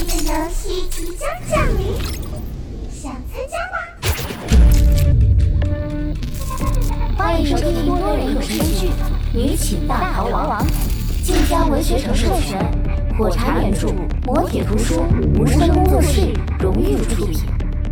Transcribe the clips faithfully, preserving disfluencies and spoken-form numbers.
的游戏即将降临，想参加吗？ 欢迎收听多人有声剧《女寝大逃亡》，晋江文学城授权，火柴原著，磨铁图书，无声工作室荣誉出品。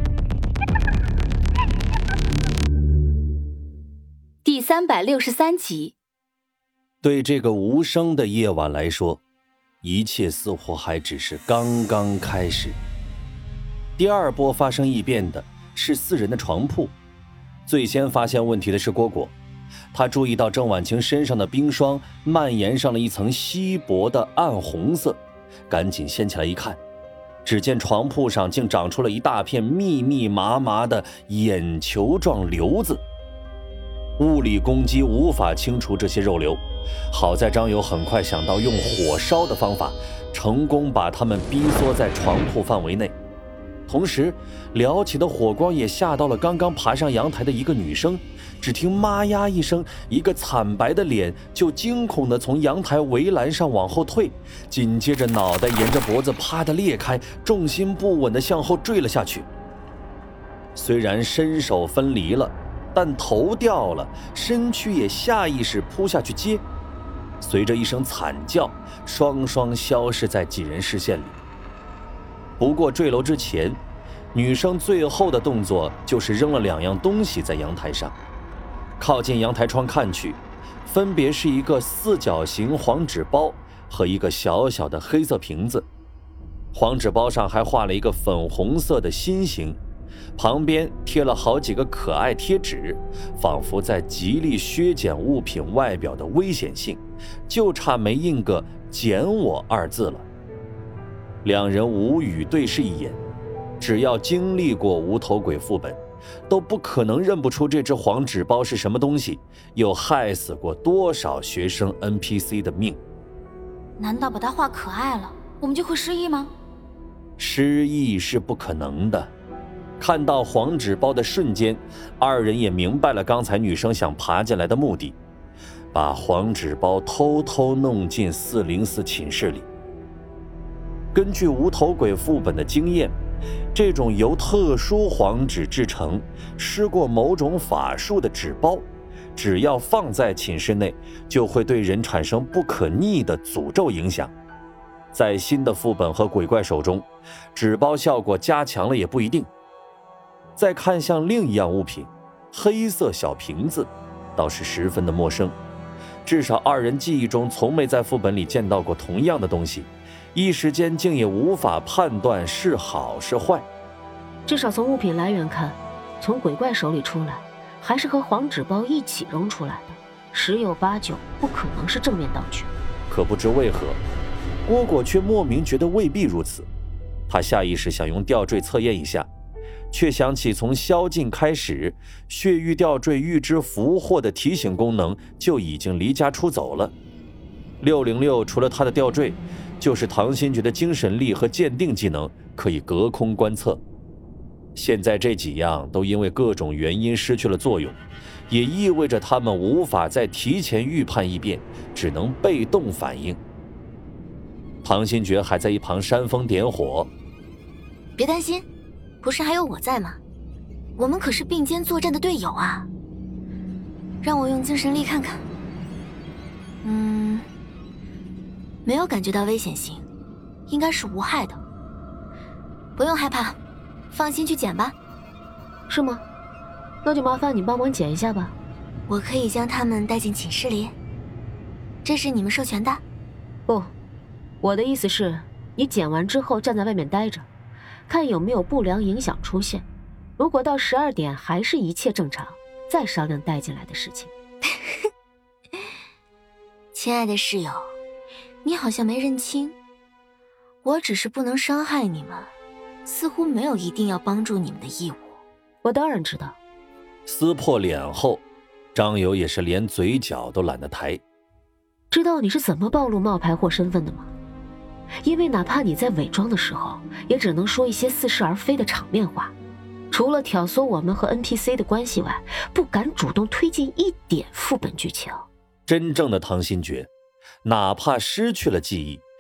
第三百六十三集。 对这个无声的夜晚来说，一切似乎还只是刚刚开始。第二波发生异变的是四人的床铺。最先发现问题的是蝈蝈，他注意到郑婉晴身上的冰霜蔓延上了一层稀薄的暗红色，赶紧掀起来一看，只见床铺上竟长出了一大片密密麻麻的眼球状瘤子。物理攻击无法清除这些肉瘤，好在张友很快想到用火烧的方法，成功把它们逼缩在床铺范围内。同时撩起的火光也吓到了刚刚爬上阳台的一个女生，只听妈呀一声，一个惨白的脸就惊恐地从阳台围栏上往后退，紧接着脑袋沿着脖子啪地裂开，重心不稳地向后坠了下去。虽然身手分离了，但头掉了，身躯也下意识扑下去接，随着一声惨叫，双双消失在几人视线里。不过坠楼之前，女生最后的动作就是扔了两样东西在阳台上。靠近阳台窗看去，分别是一个四角形黄纸包和一个小小的黑色瓶子。黄纸包上还画了一个粉红色的心形，旁边贴了好几个可爱贴纸，仿佛在极力削减物品外表的危险性，就差没印个减我二字了。两人无语对视一眼，只要经历过无头鬼副本，都不可能认不出这只黄纸包是什么东西，又害死过多少学生 N P C 的命。 难道把它画可爱了，我们就会失忆吗？ 失忆是不可能的。看到黄纸包的瞬间，二人也明白了刚才女生想爬进来的目的，把黄纸包偷偷弄进四零四寝室里。根据无头鬼副本的经验，这种由特殊黄纸制成、施过某种法术的纸包，只要放在寝室内，就会对人产生不可逆的诅咒影响。在新的副本和鬼怪手中，纸包效果加强了也不一定。再看向另一样物品，黑色小瓶子，倒是十分的陌生，至少二人记忆中从没在副本里见到过同样的东西，一时间竟也无法判断是好是坏。 至少从物品来源看，从鬼怪手里出来，还是和黄纸包一起扔出来的，十有八九不可能是正面道具。 可不知为何，蝈蝈却莫名觉得未必如此。他下意识想用吊坠测验一下，却想起从宵禁开始，血域吊坠预知俘获的提醒功能就已经离家出走了。六零六除了他的吊坠，就是唐新觉的精神力和鉴定技能可以隔空观测。现在这几样都因为各种原因失去了作用，也意味着他们无法再提前预判异变，只能被动反应。唐新觉还在一旁煽风点火， 别担心，不是还有我在吗？我们可是并肩作战的队友啊！让我用精神力看看。嗯，没有感觉到危险性，应该是无害的。不用害怕，放心去捡吧。 是吗？那就麻烦你帮忙捡一下吧。 我可以将它们带进寝室里。这是你们授权的？ 不，我的意思是，你捡完之后站在外面待着，看有没有不良影响出现。如果到十二点还是一切正常，再商量带进来的事情。 亲爱的室友，你好像没认清，我只是不能伤害你们，似乎没有一定要帮助你们的义务。 我当然知道。 撕破脸后，张友也是连嘴角都懒得抬。 知道你是怎么暴露冒牌货身份的吗？因为哪怕你在伪装的时候，也只能说一些似是而非的场面话，除了挑唆我们和 N P C 的关系外，不敢主动推进一点副本剧情。 真正的唐新觉，哪怕失去了记忆，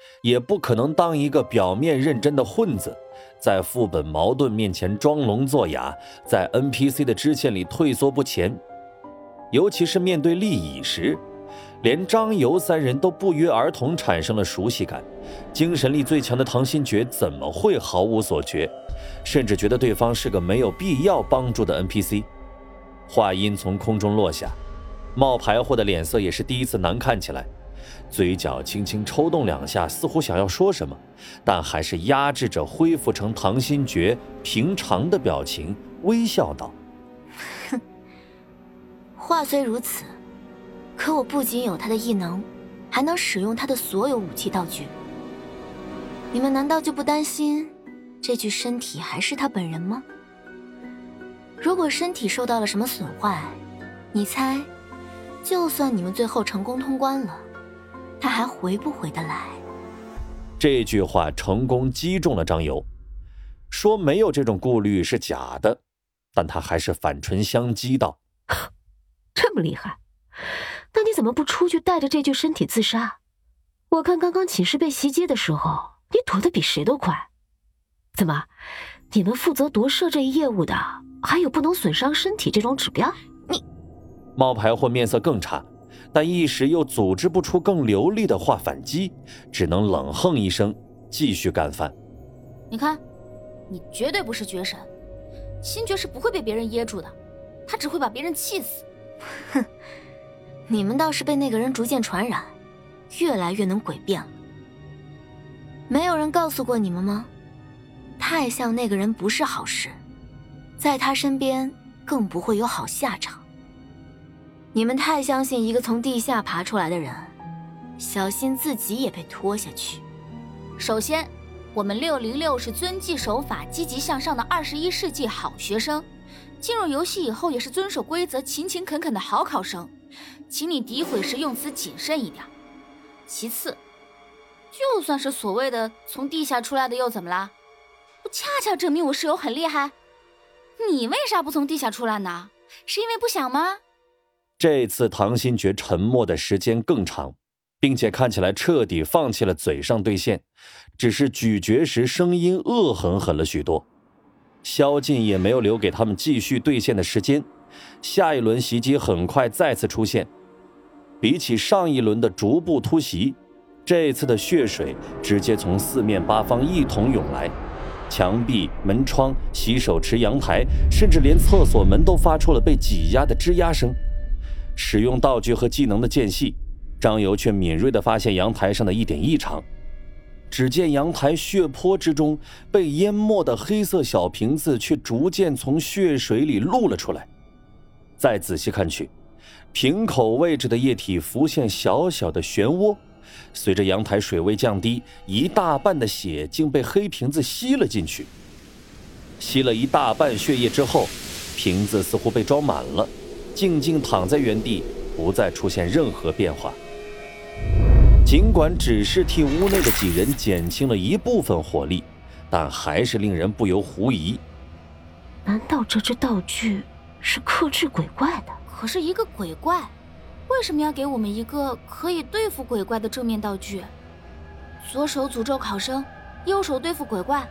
也不可能当一个表面认真的混子，在副本矛盾面前装聋作哑，在 N P C 的支线里退缩不前。尤其是面对利益时，连张游三人都不约而同产生了熟悉感，精神力最强的唐新觉怎么会毫无所觉，甚至觉得对方是个没有必要帮助的 N P C。 话音从空中落下，冒牌货的脸色也是第一次难看起来，嘴角轻轻抽动两下，似乎想要说什么，但还是压制着恢复成唐新觉平常的表情，微笑道： 哼，话虽如此，可我不仅有他的异能，还能使用他的所有武器道具。你们难道就不担心这具身体还是他本人吗？如果身体受到了什么损坏，你猜，就算你们最后成功通关了，他还回不回得来？ 这句话成功击中了张游，说没有这种顾虑是假的，但他还是反唇相讥道： 这么厉害，那你怎么不出去带着这具身体自杀？我看刚刚寝室被袭击的时候，你躲得比谁都快。怎么，你们负责夺舍这一业务的，还有不能损伤身体这种指标？你…… 冒牌货面色更差，但一时又组织不出更流利的话反击，只能冷哼一声，继续干饭。 你看，你绝对不是绝神，星爵是不会被别人噎住的，他只会把别人气死。 哼，你们倒是被那个人逐渐传染，越来越能诡辩了。没有人告诉过你们吗？太像那个人不是好事，在他身边更不会有好下场。你们太相信一个从地下爬出来的人，小心自己也被拖下去。 首先，我们六零六是遵纪守法、积极向上的二十一世纪好学生，进入游戏以后也是遵守规则、勤勤恳恳的好考生，请你诋毁时用词谨慎一点。其次，就算是所谓的从地下出来的又怎么啦？不恰恰证明我室友很厉害？你为啥不从地下出来呢？是因为不想吗？ 这次唐新觉沉默的时间更长，并且看起来彻底放弃了嘴上兑现，只是咀嚼时声音恶狠狠了许多。萧劲也没有留给他们继续兑现的时间，下一轮袭击很快再次出现。比起上一轮的逐步突袭，这次的血水直接从四面八方一同涌来，墙壁、门窗、洗手池、阳台，甚至连厕所门都发出了被挤压的吱呀声。使用道具和技能的间隙，张游却敏锐地发现阳台上的一点异常。只见阳台血泊之中被淹没的黑色小瓶子却逐渐从血水里露了出来。再仔细看去，瓶口位置的液体浮现小小的漩涡，随着阳台水位降低，一大半的血竟被黑瓶子吸了进去。吸了一大半血液之后，瓶子似乎被装满了，静静躺在原地，不再出现任何变化。尽管只是替屋内的几人减轻了一部分火力，但还是令人不由狐疑。 难道这只道具是克制鬼怪的？ 可是一个鬼怪，为什么要给我们一个可以对付鬼怪的正面道具？左手诅咒考生，右手对付鬼怪，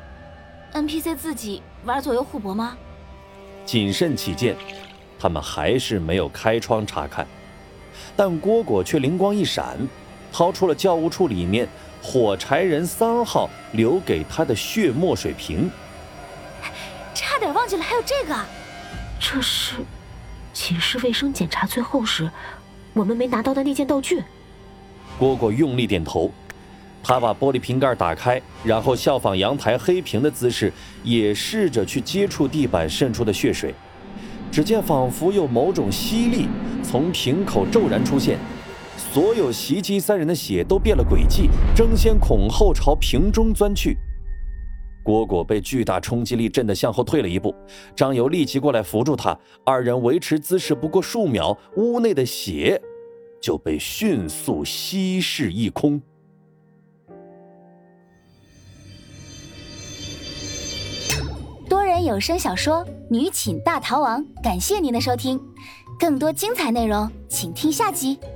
N P C 自己玩左右互搏吗？ 谨慎起见，他们还是没有开窗查看，但蝈蝈却灵光一闪，掏出了教务处里面火柴人三号留给他的血墨水瓶。 差点忘记了还有这个。 这是寝室卫生检查最后时我们没拿到的那件道具。 蝈蝈用力点头，他把玻璃瓶盖打开，然后效仿阳台黑瓶的姿势，也试着去接触地板渗出的血水。只见仿佛有某种吸力从瓶口骤然出现，所有袭击三人的血都变了轨迹，争先恐后朝瓶中钻去。蝈蝈被巨大冲击力震得向后退了一步，张游立即过来扶住他，二人维持姿势不过数秒，屋内的血就被迅速稀释一空。 多人有声小说《女寝大逃亡》，感谢您的收听，更多精彩内容请听下集。